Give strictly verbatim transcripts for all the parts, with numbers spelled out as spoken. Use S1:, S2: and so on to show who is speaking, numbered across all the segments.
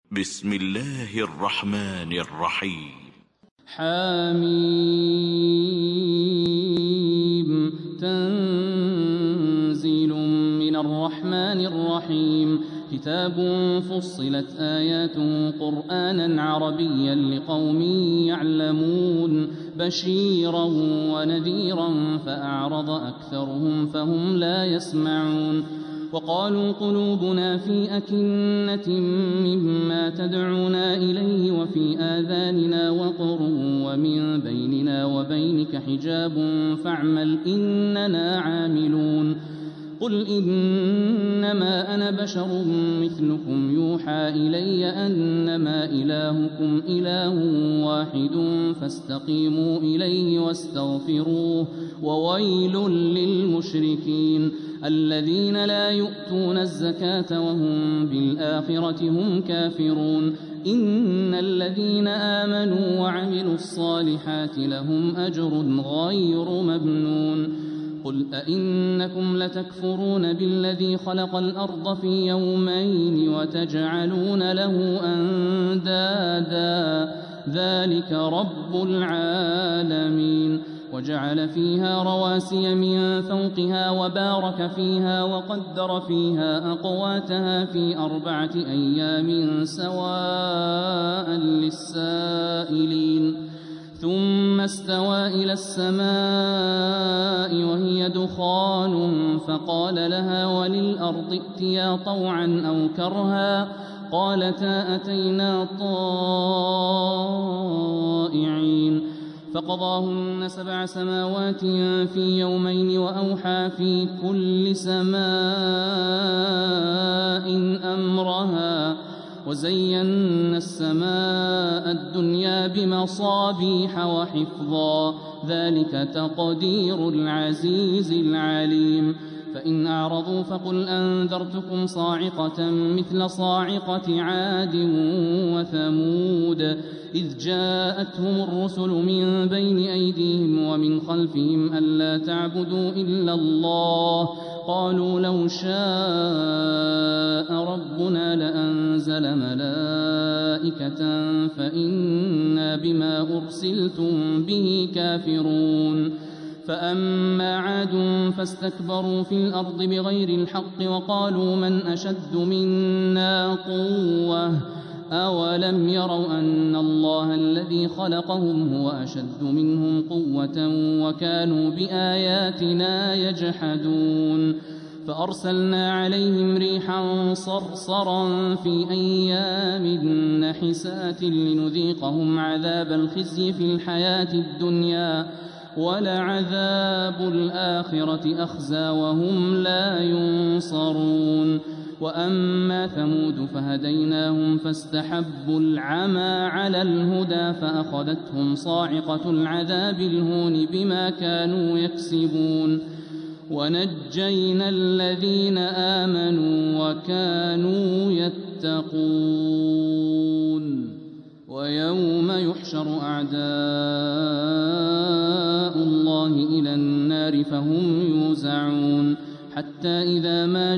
S1: بسم الله الرحمن الرحيم.
S2: حميم تنزيل من الرحمن الرحيم. كتاب فصلت آياته قرآنا عربيا لقوم يعلمون بشيرا ونذيرا فأعرض أكثرهم فهم لا يسمعون. وقالوا قلوبنا في أكنة مما تدعونا إليه وفي آذاننا وقر ومن بيننا وبينك حجاب فاعمل إننا عاملون. قل إنما أنا بشر مثلكم يوحى إلي أنما إلهكم إله واحد فاستقيموا إليه واستغفروه وويل للمشركين الذين لا يؤتون الزكاة وهم بالآخرة هم كافرون. إن الذين آمنوا وعملوا الصالحات لهم أجر غير ممنون. قل أئنكم لتكفرون بالذي خلق الأرض في يومين وتجعلون له أندادا ذلك رب العالمين. وجعل فيها رواسي من فوقها وبارك فيها وقدر فيها أقواتها في أربعة أيام سواء للسائلين. ثم استوى إلى السماء وهي دخان فقال لها وللأرض ائتيا طوعا أو كرها قالتا أتينا طائعين. فقضاهن سبع سماوات في يومين وأوحى في كل سماء أمرها وزينا السماء الدنيا بمصابيح وحفظا ذلك تقدير العزيز العليم. فإن أعرضوا فقل أنذرتكم صاعقة مثل صاعقة عاد وثمود إذ جاءتهم الرسل من بين أيديهم ومن خلفهم ألا تعبدوا إلا الله قالوا لو شاء ربنا لأنزل ملائكة فإنا بما أرسلتم به كافرون. فأما عاد فاستكبروا في الأرض بغير الحق وقالوا من أشد منا قوة أولم يروا أن الله الذي خلقهم هو أشد منهم قوة وكانوا بآياتنا يجحدون. فأرسلنا عليهم ريحا صرصرا في أيام نحسات لنذيقهم عذاب الخزي في الحياة الدنيا ولعذاب الآخرة أخزى وهم لا ينصرون. وأما ثمود فهديناهم فاستحبوا العمى على الهدى فأخذتهم صاعقة العذاب الهون بما كانوا يكسبون. ونجينا الذين آمنوا وكانوا يتقون. ويوم يحشر أعداء الله إلى النار فهم يوزعون حتى إذا ما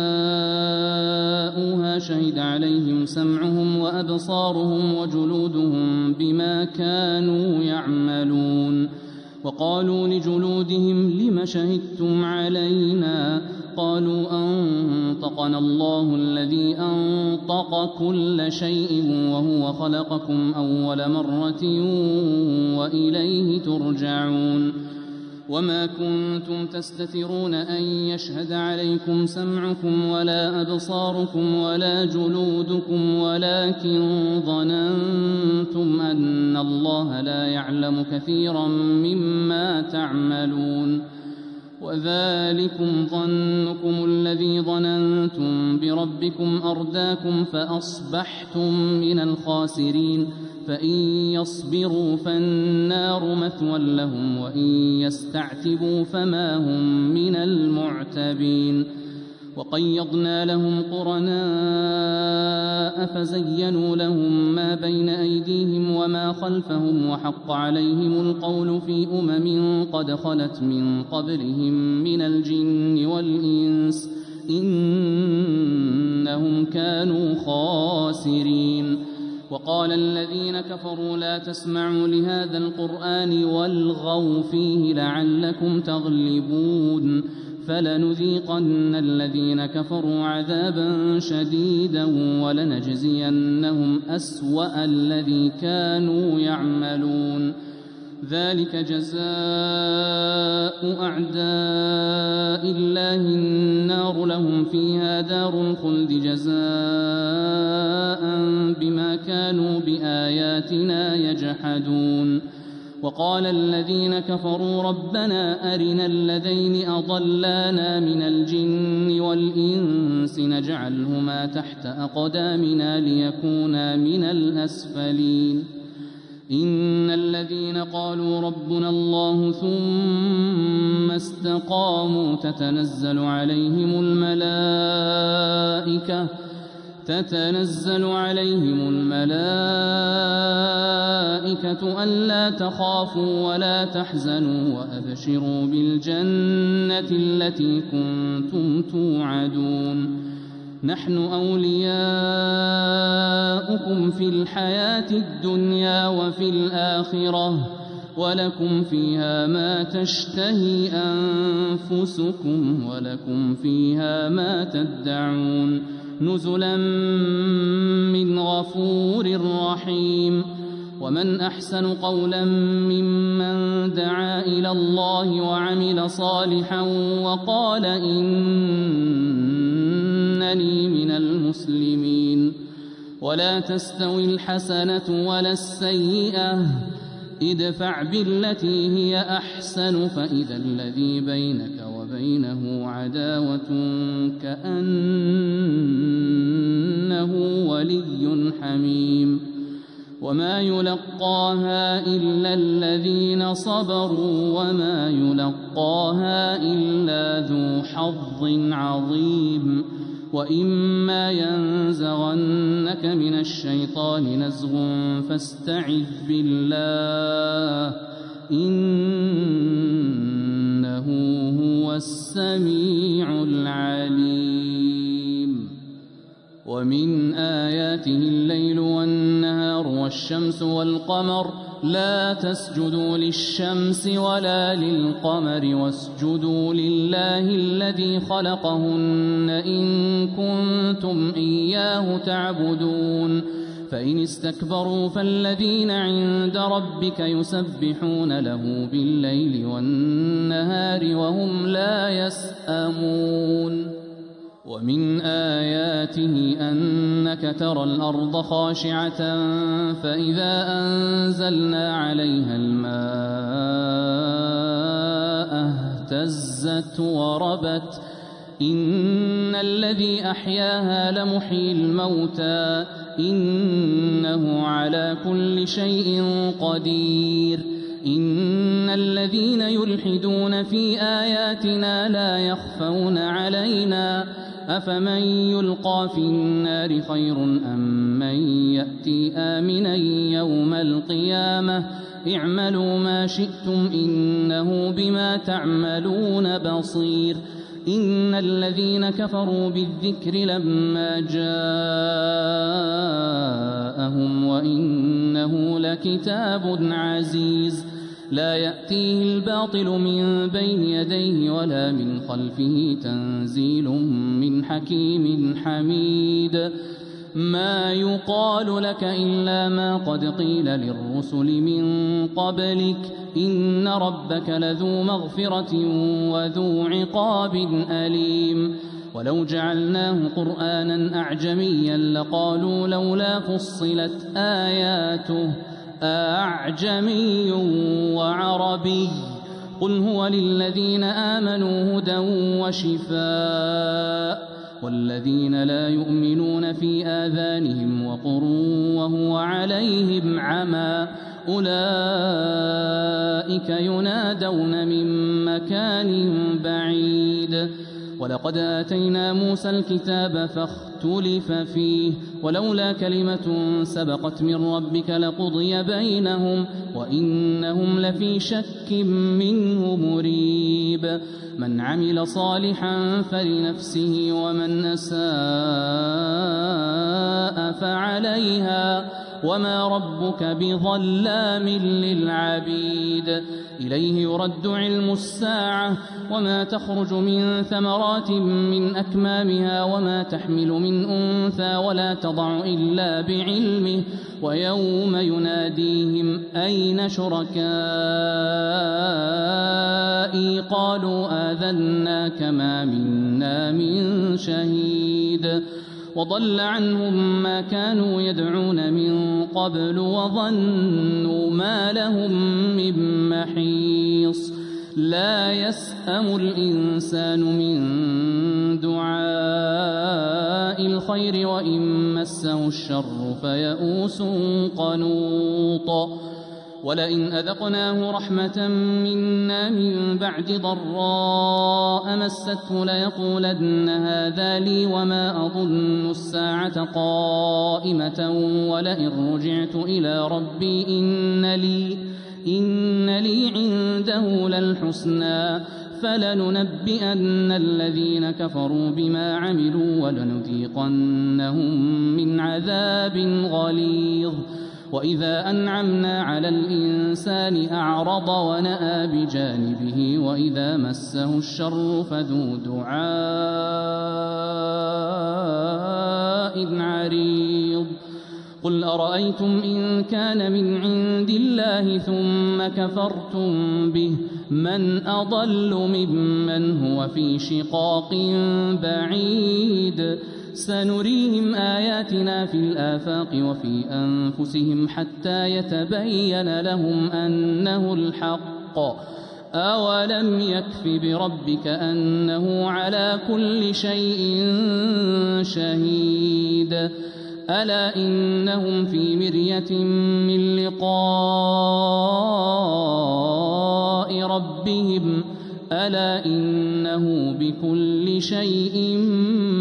S2: جاءوها شهد عليهم سمعهم وأبصارهم وجلودهم بما كانوا يعملون. وقالوا لجلودهم لم شهدتم علينا قالوا أنطقنا الله الذي أنطق كل شيء وهو خلقكم أول مرة وإليه ترجعون. وما كنتم تستترون أن يشهد عليكم سمعكم ولا أبصاركم ولا جلودكم ولكن ظننتم أن الله لا يعلم كثيرا مما تعملون. وذلكم ظنكم الذي ظننتم بربكم أرداكم فأصبحتم من الخاسرين. فإن يصبروا فالنار مثوى لهم وإن يستعتبوا فما هم من المعتبين. وقيضنا لهم قرناء فزينوا لهم ما بين أيديهم وما خلفهم وحق عليهم القول في أمم قد خلت من قبلهم من الجن والإنس إن إنهم كانوا خاسرين. وقال الذين كفروا لا تسمعوا لهذا القرآن والغوا فيه لعلكم تغلبون فلنذيقن الذين كفروا عذابا شديدا ولنجزينهم أسوأ الذي كانوا يعملون. ذلك جزاء أعداء الله النار لهم فيها دار الخلد جزاء بما كانوا بآياتنا يجحدون. وقال الذين كفروا ربنا أرنا الذين أضلانا من الجن والإنس نجعلهما تحت أقدامنا ليكونا من الأسفلين. إن الذين قالوا ربنا الله ثم استقاموا تتنزل عليهم الملائكة تتنزل عليهم الملائكة ألا تخافوا ولا تحزنوا وأبشروا بالجنة التي كنتم توعدون. نحن أولياؤكم في الحياة الدنيا وفي الآخرة ولكم فيها ما تشتهي أنفسكم ولكم فيها ما تدعون نزلا من غفور رحيم. ومن أحسن قولا ممن دعا إلى الله وعمل صالحا وقال إنني من المسلمين. ولا تستوي الحسنة ولا السيئة ادفع بالتي هي أحسن فإذا الذي بينك وبينه عداوة كأنه ولي حميم. وما يلقاها إلا الذين صبروا وما يلقاها إلا ذو حظ عظيم. وإما ينزغنك من الشيطان نزغ فاستعذ بالله إنه هو السميع العليم. ومن آياته الليل والنهار والشمس والقمر لا تسجدوا للشمس ولا للقمر واسجدوا لله الذي خلقهن إن كنتم إياه تعبدون. فإن استكبروا فالذين عند ربك يسبحون له بالليل والنهار وهم لا يسأمون. ومن آياته أنك ترى الأرض خاشعة فإذا أنزلنا عليها الماء اهتزت وربت إن الذي أحياها لمحيي الموتى إنه على كل شيء قدير. إن الذين يلحدون في آياتنا لا يخفون علينا أفمن يلقى في النار خير أم من يأتي آمنا يوم القيامة اعملوا ما شئتم إنه بما تعملون بصير. إن الذين كفروا بالذكر لما جاءهم وإنه لكتاب عزيز لا يأتيه الباطل من بين يديه ولا من خلفه تنزيل من حكيم حميد. ما يقال لك إلا ما قد قيل للرسل من قبلك إن ربك لذو مغفرة وذو عقاب أليم. ولو جعلناه قرآنا أعجميا لقالوا لولا فصلت آياته أعجمي وعربي قل هو للذين آمنوا هدى وشفاء والذين لا يؤمنون في آذانهم وقر وهو عليهم عمى أولئك ينادون من مكان بعيد. ولقد آتينا موسى الكتاب فاختلف فيه ولولا كلمة سبقت من ربك لقضي بينهم وإنهم لفي شك منه مريب من عمل صالحا فلنفسه ومن أساء فعليها وما ربك بظلام للعبيد إليه يرد علم الساعة وما تخرج من ثمرات من أكمامها وما تحمل من أنثى ولا تضع إلا بعلمه ويوم يناديهم أين شركائي قالوا آذناك ما منا من شهيد وضل عنهم ما كانوا يدعون من قبل وظنوا ما لهم من محيص لا يسأم الإنسان من دعاء الخير وإن مسه الشر فيئوس قنوط ولئن أذقناه رحمة منا من بعد ضراء مسته ليقولن هذا لي وما أظن الساعة قائمة ولئن رجعت إلى ربي إن لي, إن لي عنده للحسنى فلننبئن الذين كفروا بما عملوا ولنذيقنهم من عذاب غليظ وإذا أنعمنا على الإنسان أعرض ونأى بجانبه وإذا مسه الشر فذو دعاء عريض قل أرأيتم إن كان من عند الله ثم كفرتم به من أضل ممن هو في شقاق بعيد سنريهم آياتنا في الآفاق وفي أنفسهم حتى يتبين لهم أنه الحق أولم يكف بربك أنه على كل شيء شهيد ألا إنهم في مرية من لقاء ربهم ألا إنه بكل شيء